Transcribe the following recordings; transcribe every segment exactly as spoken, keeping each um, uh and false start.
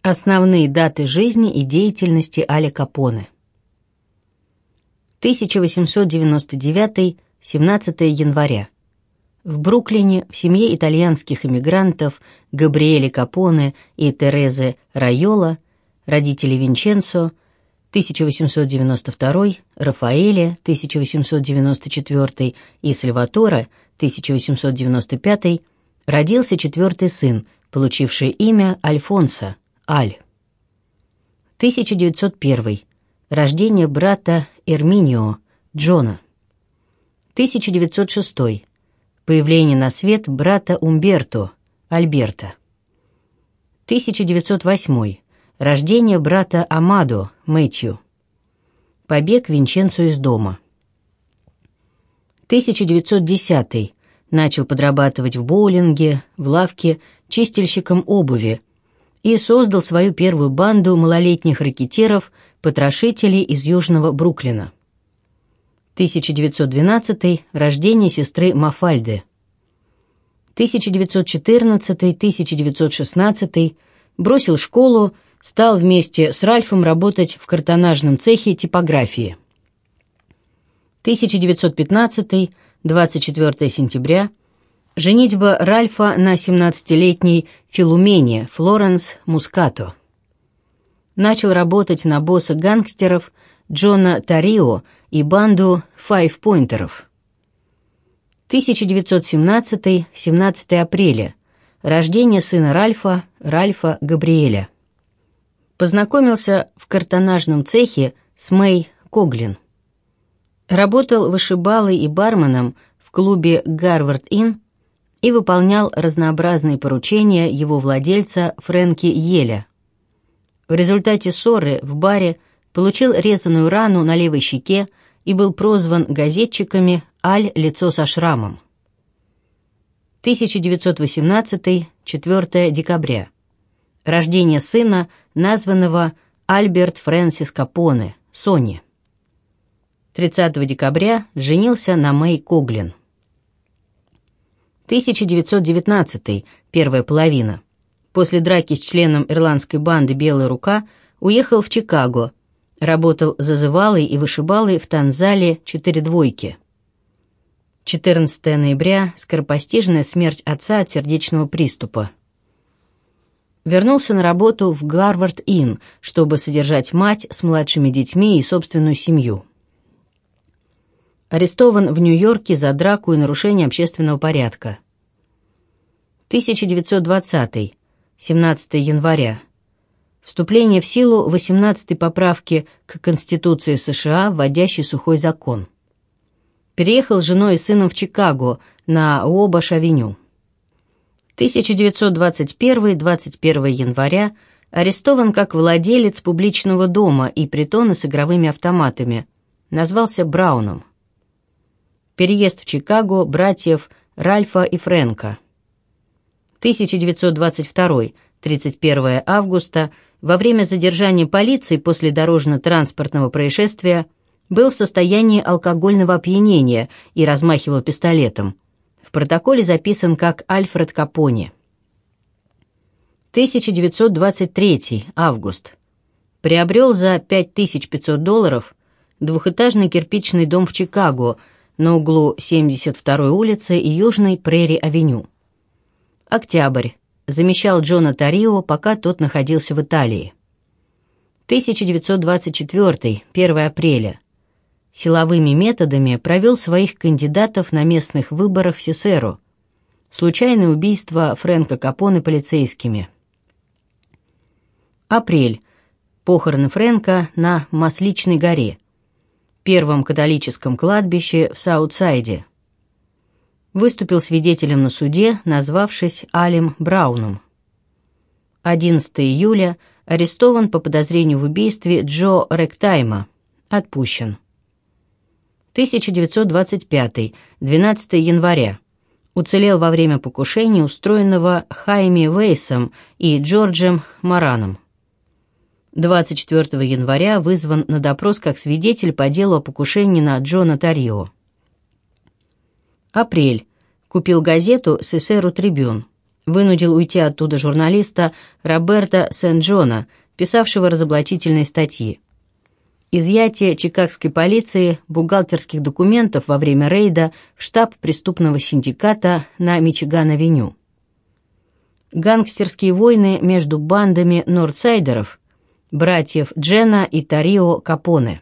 Основные даты жизни и деятельности Аля Капоне. тысяча восемьсот девяносто девятый — семнадцатое января. В Бруклине в семье итальянских эмигрантов Габриэле Капоне и Терезы Райола, родители Винченцо, тысяча восемьсот девяносто второй, Рафаэле, тысяча восемьсот девяносто четвёртый и Сальваторе, тысяча восемьсот девяносто пятый, родился четвертый сын, получивший имя Альфонсо, Аль. тысяча девятьсот первый. Рождение брата Эрминио, Джона. тысяча девятьсот шестой. Появление на свет брата Умберто, Альберто. тысяча девятьсот восьмой. Рождение брата Амадо, Мэтью. Побег Винченцо из дома. тысяча девятьсот десятый. Начал подрабатывать в боулинге, в лавке, чистильщиком обуви, и создал свою первую банду малолетних рэкетиров, потрошителей из Южного Бруклина. тысяча девятьсот двенадцатый. Рождение сестры Мафальды. тысяча девятьсот четырнадцатый — тысяча девятьсот шестнадцатый. Бросил школу, стал вместе с Ральфом работать в картонажном цехе типографии. тысяча девятьсот пятнадцатый. двадцать четвёртое сентября. Женитьба Ральфа на семнадцатилетней Филумене Флоренс Мускато. Начал работать на босса гангстеров Джона Тарио и банду файв-пойнтеров. тысяча девятьсот семнадцатый — семнадцатое апреля. Рождение сына Ральфа, Ральфа Габриэля. Познакомился в картонажном цехе с Мэй Коглин. Работал вышибалой и барменом в клубе «Гарвард-Инн» и выполнял разнообразные поручения его владельца Фрэнки Йеля. В результате ссоры в баре получил резаную рану на левой щеке и был прозван газетчиками «Аль, лицо со шрамом». тысяча девятьсот восемнадцатый — четвёртое декабря. Рождение сына, названного Альберт Фрэнсис Капоне, Сони. тридцатого декабря женился на Мэй Коглин. тысяча девятьсот девятнадцатый, первая половина. После драки с членом ирландской банды «Белая рука» уехал в Чикаго, работал зазывалой и вышибалой в танцзале «Четыре двойки». четырнадцатого ноября. Скоропостижная смерть отца от сердечного приступа. Вернулся на работу в Гарвард-Инн, чтобы содержать мать с младшими детьми и собственную семью. Арестован в Нью-Йорке за драку и нарушение общественного порядка. тысяча девятьсот двадцатый. семнадцатое января. Вступление в силу восемнадцатой поправки к Конституции США, вводящей сухой закон. Переехал с женой и сыном в Чикаго на Уобаш-авеню. тысяча девятьсот двадцать первый — двадцать первого января. Арестован как владелец публичного дома и притона с игровыми автоматами. Назвался Брауном. Переезд в Чикаго братьев Ральфа и Фрэнка. тысяча девятьсот двадцать второй — тридцать первого августа. Во время задержания полиции после дорожно-транспортного происшествия был в состоянии алкогольного опьянения и размахивал пистолетом. В протоколе записан как Альфред Капоне. тысяча девятьсот двадцать третий август. Приобрел за пять тысяч пятьсот долларов двухэтажный кирпичный дом в Чикаго на углу семьдесят второй улицы и Южной Прерри-авеню. Октябрь. Замещал Джона Тарио, пока тот находился в Италии. тысяча девятьсот двадцать четвёртый — первого апреля. Силовыми методами провел своих кандидатов на местных выборах в Сесеро. Случайное убийство Фрэнка Капоне полицейскими. Апрель. Похороны Фрэнка на Масличной горе, первом католическом кладбище в Саутсайде. Выступил свидетелем на суде, назвавшись Алем Брауном. одиннадцатого июля. Арестован по подозрению в убийстве Джо Ректайма. Отпущен. тысяча девятьсот двадцать пятый — двенадцатого января. Уцелел во время покушения, устроенного Хайми Вейсом и Джорджем Мораном. двадцать четвёртого января вызван на допрос как свидетель по делу о покушении на Джона Тарио. Апрель. Купил газету «Сесеру Трибюн». Вынудил уйти оттуда журналиста Роберта Сент-Джона, писавшего разоблачительные статьи. Изъятие чикагской полиции бухгалтерских документов во время рейда в штаб преступного синдиката на Мичиган-авеню. Гангстерские войны между бандами нордсайдеров, братьев Джена и Тарио Капоне.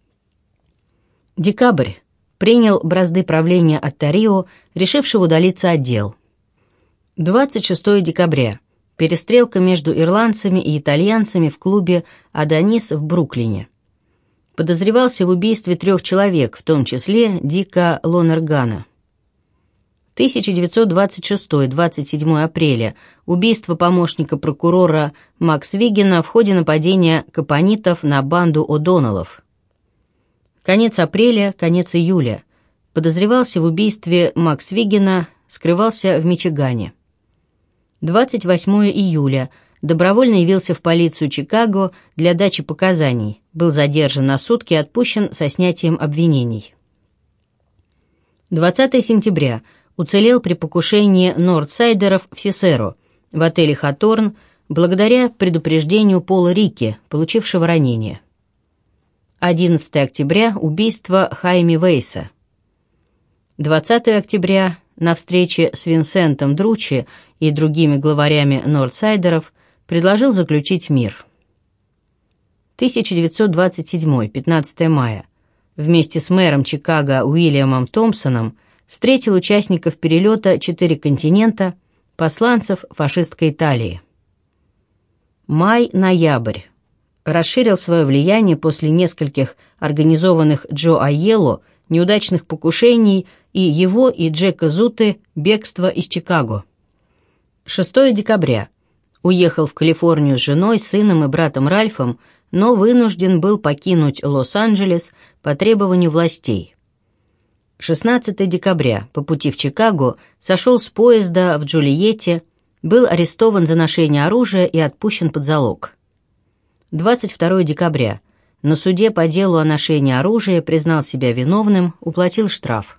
Декабрь. Принял бразды правления от Тарио, решившего удалиться от дел. двадцать шестого декабря. Перестрелка между ирландцами и итальянцами в клубе «Адонис» в Бруклине. Подозревался в убийстве трех человек, в том числе Дика Лонергана. тысяча девятьсот двадцать шестой — двадцать седьмого апреля. Убийство помощника прокурора Макс Вигена в ходе нападения капонитов на банду О'Доннеллов. Конец апреля, конец июля. Подозревался в убийстве Макс Вигена, скрывался в Мичигане. двадцать восьмого июля. Добровольно явился в полицию Чикаго для дачи показаний. Был задержан на сутки и отпущен со снятием обвинений. двадцатого сентября. Уцелел при покушении нордсайдеров в Сесеро, в отеле «Хаторн», благодаря предупреждению Пола Рикки, получившего ранение. одиннадцатого октября. Убийство Хайми Вейса. двадцатого октября. На встрече с Винсентом Дручи и другими главарями нордсайдеров предложил заключить мир. тысяча девятьсот двадцать седьмой — пятнадцатого мая. Вместе с мэром Чикаго Уильямом Томпсоном встретил участников перелета «Четыре континента», посланцев фашистской Италии. Май-ноябрь. Расширил свое влияние после нескольких организованных Джо Айелло неудачных покушений и его и Джека Зуты бегства из Чикаго. шестого декабря. Уехал в Калифорнию с женой, сыном и братом Ральфом, но вынужден был покинуть Лос-Анджелес по требованию властей. шестнадцатого декабря. По пути в Чикаго сошел с поезда в Джульетте, был арестован за ношение оружия и отпущен под залог. двадцать второго декабря. На суде по делу о ношении оружия признал себя виновным, уплатил штраф.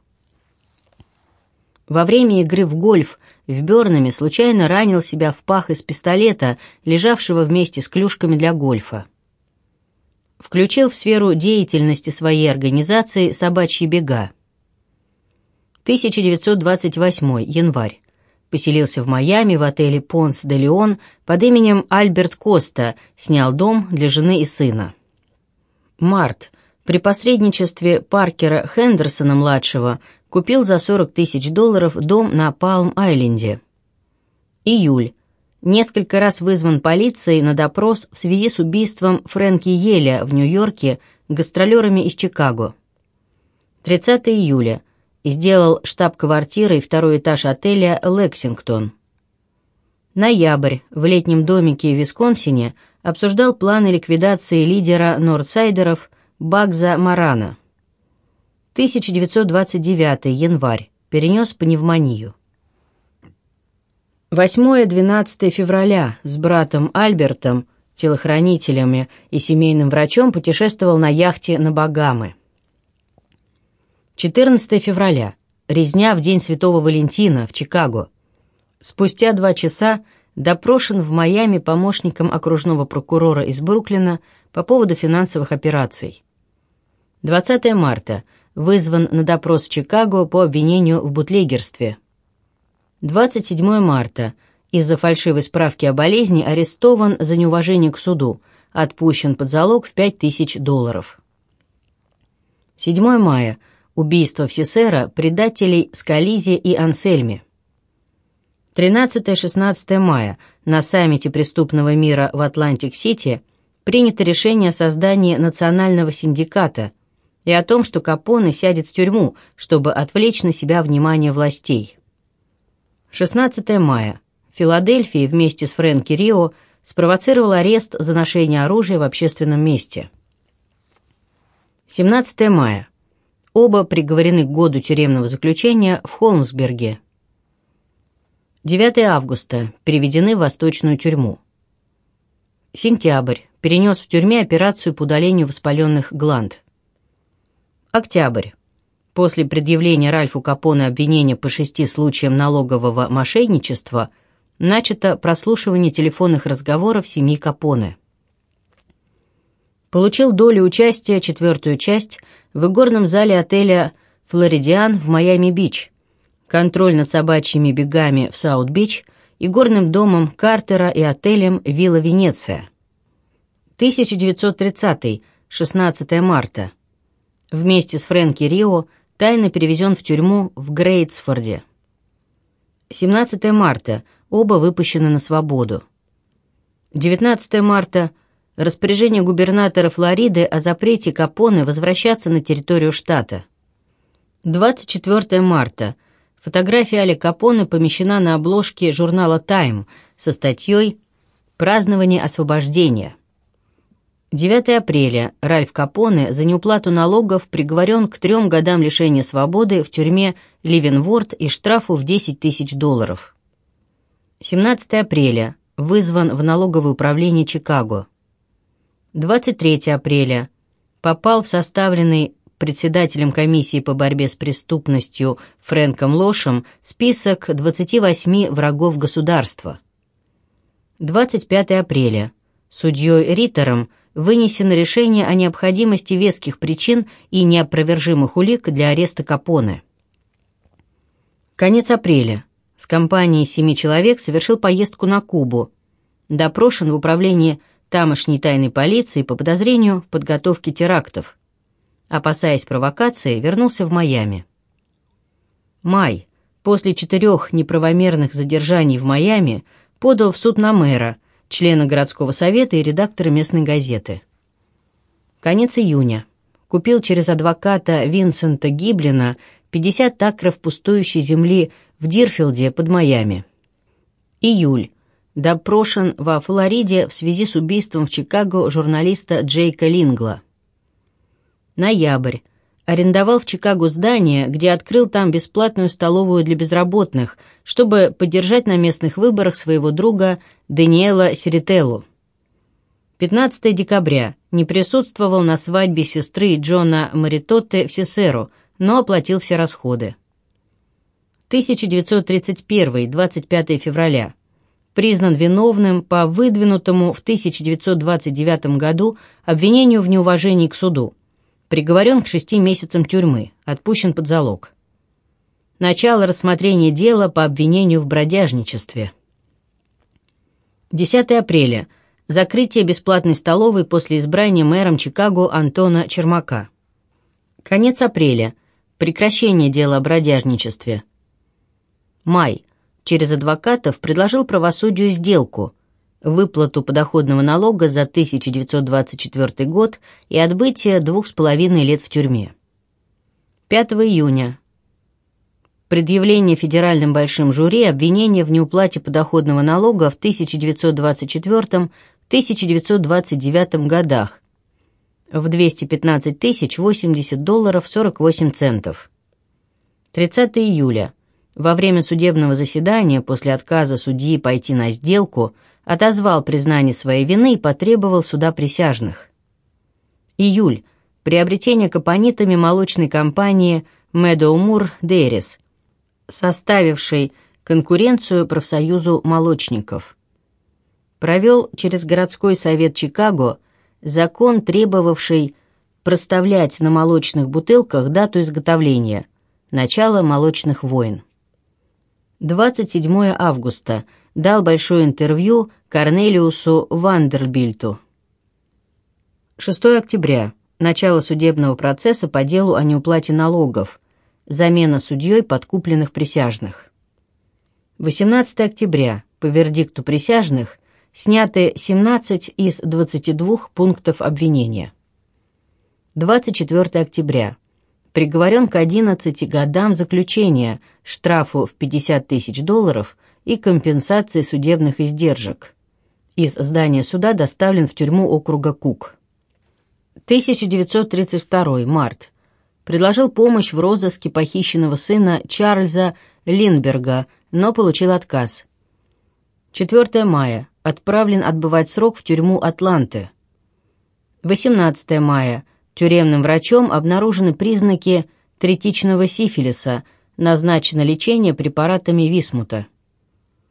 Во время игры в гольф в Бёрнаме случайно ранил себя в пах из пистолета, лежавшего вместе с клюшками для гольфа. Включил в сферу деятельности своей организации «Собачьи бега». тысяча девятьсот двадцать восьмой. Январь. Поселился в Майами в отеле «Понс де Леон» под именем Альберт Коста, снял дом для жены и сына. Март. При посредничестве Паркера Хендерсона-младшего купил за сорок тысяч долларов дом на Палм-Айленде. Июль. Несколько раз вызван полицией на допрос в связи с убийством Фрэнки Йеля в Нью-Йорке гастролерами из Чикаго. тридцатого июля. Сделал штаб-квартирой второй этаж отеля «Лексингтон». Ноябрь. В летнем домике в Висконсине обсуждал планы ликвидации лидера нордсайдеров Багза Марана. тысяча девятьсот двадцать девятый. Январь. Перенес пневмонию. восьмого-двенадцатого февраля с братом Альбертом, телохранителями и семейным врачом путешествовал на яхте на Багамы. четырнадцатого февраля. Резня в день Святого Валентина в Чикаго. Спустя два часа допрошен в Майами помощником окружного прокурора из Бруклина по поводу финансовых операций. двадцатого марта. Вызван на допрос в Чикаго по обвинению в бутлегерстве. двадцать седьмого марта. Из-за фальшивой справки о болезни арестован за неуважение к суду, отпущен под залог в пять тысяч долларов. седьмого мая. Убийство в Сесеро предателей Скализи и Ансельми. тринадцатого-шестнадцатого мая. На саммите преступного мира в Атлантик-Сити принято решение о создании национального синдиката и о том, что Капоне сядет в тюрьму, чтобы отвлечь на себя внимание властей. шестнадцатого мая. В Филадельфии вместе с Фрэнки Рио спровоцировал арест за ношение оружия в общественном месте. семнадцатого мая. Оба приговорены к году тюремного заключения в Холмсберге. девятого августа. Переведены в восточную тюрьму. Сентябрь. Перенес в тюрьме операцию по удалению воспаленных гланд. Октябрь. После предъявления Ральфу Капоне обвинения по шести случаям налогового мошенничества начато прослушивание телефонных разговоров семьи Капоне. Получил долю участия, четвертую часть, в игорном зале отеля «Флоридиан» в Майами-Бич, контроль над собачьими бегами в Саут-Бич, игорным домом Картера и отелем «Вилла Венеция». тысяча девятьсот тридцатый, шестнадцатое марта. Вместе с Фрэнки Рио тайно перевезен в тюрьму в Грейтсфорде. семнадцатое марта. Оба выпущены на свободу. девятнадцатое марта. Распоряжение губернатора Флориды о запрете Капоне возвращаться на территорию штата. двадцать четвертое марта. Фотография Аля Капоне помещена на обложке журнала «Тайм» со статьей «Празднование освобождения». девятое апреля. Ральф Капоне за неуплату налогов приговорен к трем годам лишения свободы в тюрьме Ливенворд и штрафу в десять тысяч долларов. семнадцатое апреля. Вызван в налоговое управление Чикаго. двадцать третье апреля. Попал в составленный председателем комиссии по борьбе с преступностью Фрэнком Лошем список двадцати восьми врагов государства. двадцать пятое апреля. Судьей Риттером вынесено решение о необходимости веских причин и неопровержимых улик для ареста Капоне. Конец апреля. С компанией семи человек совершил поездку на Кубу. Допрошен в управлении тамошней тайной полиции по подозрению в подготовке терактов. Опасаясь провокации, вернулся в Майами. Май. После четырех неправомерных задержаний в Майами подал в суд на мэра, члена городского совета и редактора местной газеты. Конец июня. Купил через адвоката Винсента Гиблина пятьдесят акров пустующей земли в Дирфилде под Майами. Июль. Допрошен во Флориде в связи с убийством в Чикаго журналиста Джейка Лингла. Ноябрь. Арендовал в Чикаго здание, где открыл там бесплатную столовую для безработных, чтобы поддержать на местных выборах своего друга Даниэла Серителлу. пятнадцатое декабря. Не присутствовал на свадьбе сестры Джона Маритотте в Сесеро, но оплатил все расходы. тысяча девятьсот тридцать первый, двадцать пятое февраля. Признан виновным по выдвинутому в тысяча девятьсот двадцать девятом году обвинению в неуважении к суду. Приговорен к шести месяцам тюрьмы, отпущен под залог. Начало рассмотрения дела по обвинению в бродяжничестве. десятое апреля. Закрытие бесплатной столовой после избрания мэром Чикаго Антона Чермака. Конец апреля. Прекращение дела о бродяжничестве. Май. Через адвокатов предложил правосудию сделку, выплату подоходного налога за тысяча девятьсот двадцать четвёртый год и отбытие двух с половиной лет в тюрьме. пятого июня. Предъявление федеральным большим жюри обвинения в неуплате подоходного налога в тысяча девятьсот двадцать четвёртом — тысяча девятьсот двадцать девятом годах в двести пятнадцать тысяч восемьдесят долларов сорок восемь центов. тридцатого июля. Во время судебного заседания после отказа судьи пойти на сделку отозвал признание своей вины и потребовал суда присяжных. Июль. Приобретение капонитами молочной компании Meadow Moor Dairies, составившей конкуренцию профсоюзу молочников. Провел через городской совет Чикаго закон, требовавший проставлять на молочных бутылках дату изготовления, начало молочных войн. двадцать седьмого августа. Дал большое интервью Корнелиусу Вандербильту. шестого октября. Начало судебного процесса по делу о неуплате налогов. Замена судьей подкупленных присяжных. восемнадцатого октября. По вердикту присяжных сняты семнадцать из двадцати двух пунктов обвинения. двадцать четвёртого октября. Приговорен к одиннадцати годам заключения, штрафу в пятьдесят тысяч долларов и компенсации судебных издержек. Из здания суда доставлен в тюрьму округа Кук. тысяча девятьсот тридцать второй, март. Предложил помощь в розыске похищенного сына Чарльза Линдберга, но получил отказ. четвёртого мая. Отправлен отбывать срок в тюрьму Атланты. восемнадцатого мая. Тюремным врачом обнаружены признаки третичного сифилиса, назначено лечение препаратами висмута.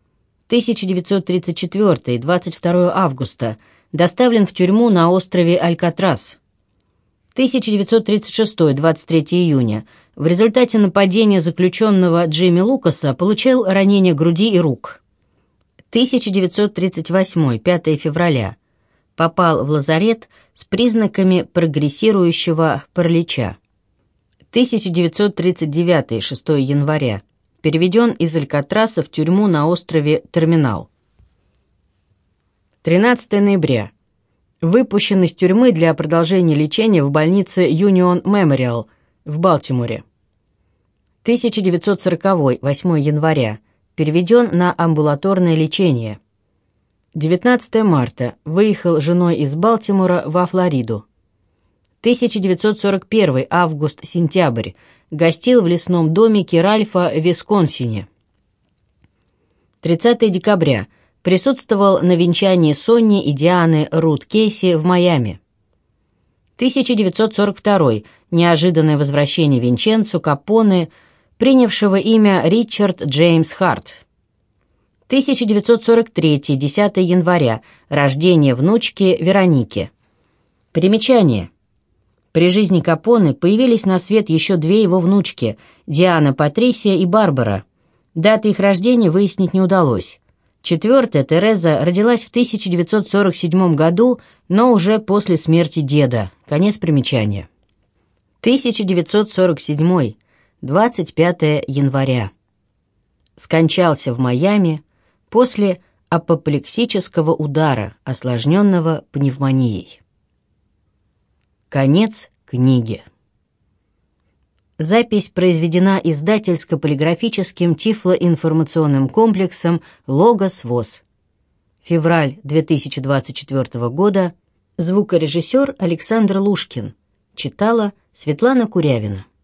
тысяча девятьсот тридцать четвёртый — двадцать второго августа. Доставлен в тюрьму на острове Алькатрас. тысяча девятьсот тридцать шестой — двадцать третьего июня. В результате нападения заключенного Джимми Лукаса получил ранения груди и рук. тысяча девятьсот тридцать восьмой — пятого февраля. Попал в лазарет с признаками прогрессирующего паралича. тысяча девятьсот тридцать девятый — шестого января. Переведен из Алькатраса в тюрьму на острове Терминал. тринадцатого ноября. Выпущен из тюрьмы для продолжения лечения в больнице Юнион Мемориал в Балтиморе. тысяча девятьсот сороковой — восьмого января. Переведен на амбулаторное лечение. девятнадцатого марта. Выехал с женой из Балтимора во Флориду. тысяча девятьсот сорок первый — август-сентябрь. Гостил в лесном домике Ральфа в Висконсине. тридцатого декабря. Присутствовал на венчании Сонни и Дианы Рут Кейси в Майами. тысяча девятьсот сорок второй. Неожиданное возвращение Винченцо Капоне, принявшего имя Ричард Джеймс Харт. тысяча девятьсот сорок третий. десятого января. Рождение внучки Вероники. Примечание. При жизни Капоне появились на свет еще две его внучки – Диана Патрисия и Барбара. Даты их рождения выяснить не удалось. Четвертая, Тереза, родилась в тысяча девятьсот сорок седьмом году, но уже после смерти деда. Конец примечания. тысяча девятьсот сорок седьмой. двадцать пятого января. Скончался в Майами после апоплексического удара, осложненного пневмонией. Конец книги. Запись произведена издательско-полиграфическим тифлоинформационным комплексом «Логос ВОС». Февраль две тысячи двадцать четвёртого года. Звукорежиссер Александр Лушкин. Читала Светлана Курявина.